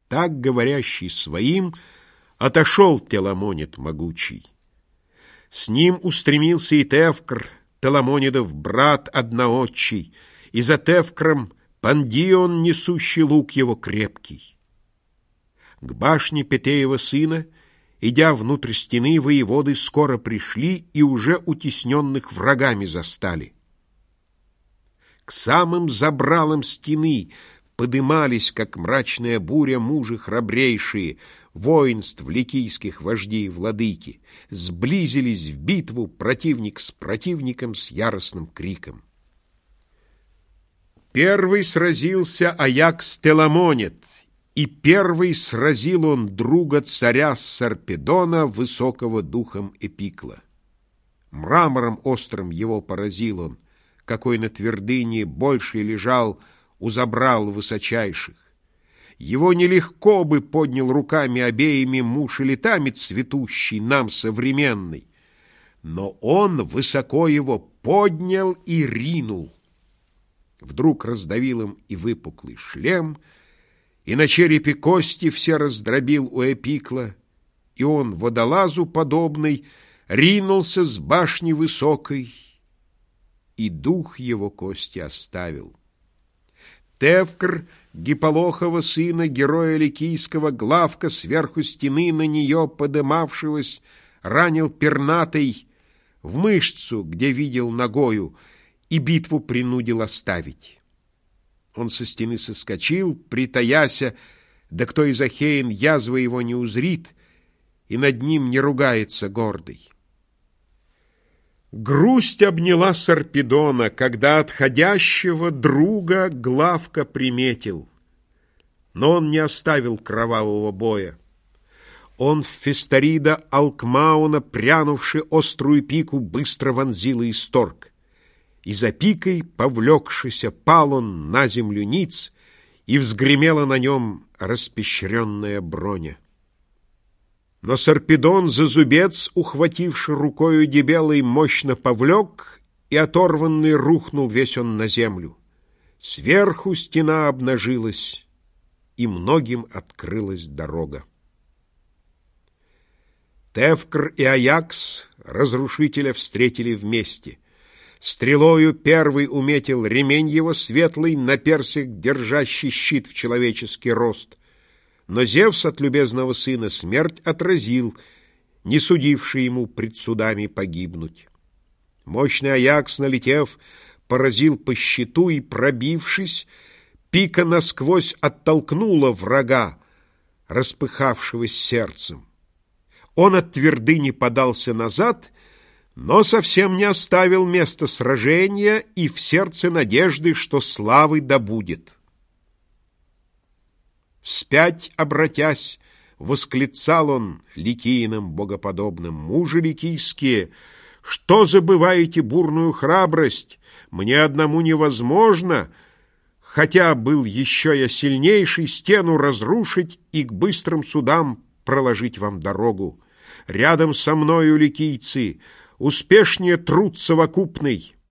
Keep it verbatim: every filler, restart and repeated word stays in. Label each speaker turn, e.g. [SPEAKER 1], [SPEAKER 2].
[SPEAKER 1] Так, говорящий своим, отошел Теламонид могучий. С ним устремился и Тевкр, Теламонидов брат одноотчий, и за Тевкром Пандион, несущий лук его крепкий. К башне Петеева сына, идя внутрь стены, воеводы скоро пришли и уже утесненных врагами застали. К самым забралам стены подымались, как мрачная буря, мужи храбрейшие, воинств ликийских вождей и владыки, сблизились в битву противник с противником с яростным криком. Первый сразился Аякс Теламонид, и первый сразил он друга царя Сарпедона, высокого духом Эпикла. Мрамором острым его поразил он, какой на твердыне больше лежал у забрал высочайших. Его нелегко бы поднял руками обеими муж и летами цветущий, нам современный, но он высоко его поднял и ринул. Вдруг раздавил им и выпуклый шлем, и на черепе кости все раздробил у Эпикла, и он, водолазу подобный, ринулся с башни высокой, и дух его кости оставил. Тевкр, Гиполохова сына, героя ликийского, главка сверху стены на нее подымавшегося, ранил пернатой в мышцу, где видел ногою, и битву принудил оставить. Он со стены соскочил, притаяся, да кто из ахеин язвы его не узрит, и над ним не ругается гордый. Грусть обняла Сарпедона, когда отходящего друга Главка приметил. Но он не оставил кровавого боя. Он в Фестарида Алкмауна, прянувши острую пику, быстро вонзил и исторг. И за пикой, повлекшися, пал он на землю ниц, и взгремела на нем распещренная броня. Но Сарпедон за зубец, ухвативши рукою дебелой, мощно повлек, и оторванный рухнул весь он на землю. Сверху стена обнажилась, и многим открылась дорога. Тевкр и Аякс разрушителя встретили вместе. Стрелою первый уметил ремень его светлый, на персик держащий щит в человеческий рост. Но Зевс от любезного сына смерть отразил, не судивший ему пред судами погибнуть. Мощный Аякс, налетев, поразил по щиту и, пробившись, пика насквозь оттолкнула врага, распыхавшегося сердцем. Он от твердыни подался назад, но совсем не оставил места сражения и в сердце надежды, что славы добудет. Вспять обратясь, восклицал он ликийным богоподобным: «Мужи ликийские, что забываете бурную храбрость? Мне одному невозможно, хотя был еще я сильнейший, стену разрушить и к быстрым судам проложить вам дорогу. Рядом со мною, ликийцы, успешнее труд совокупный.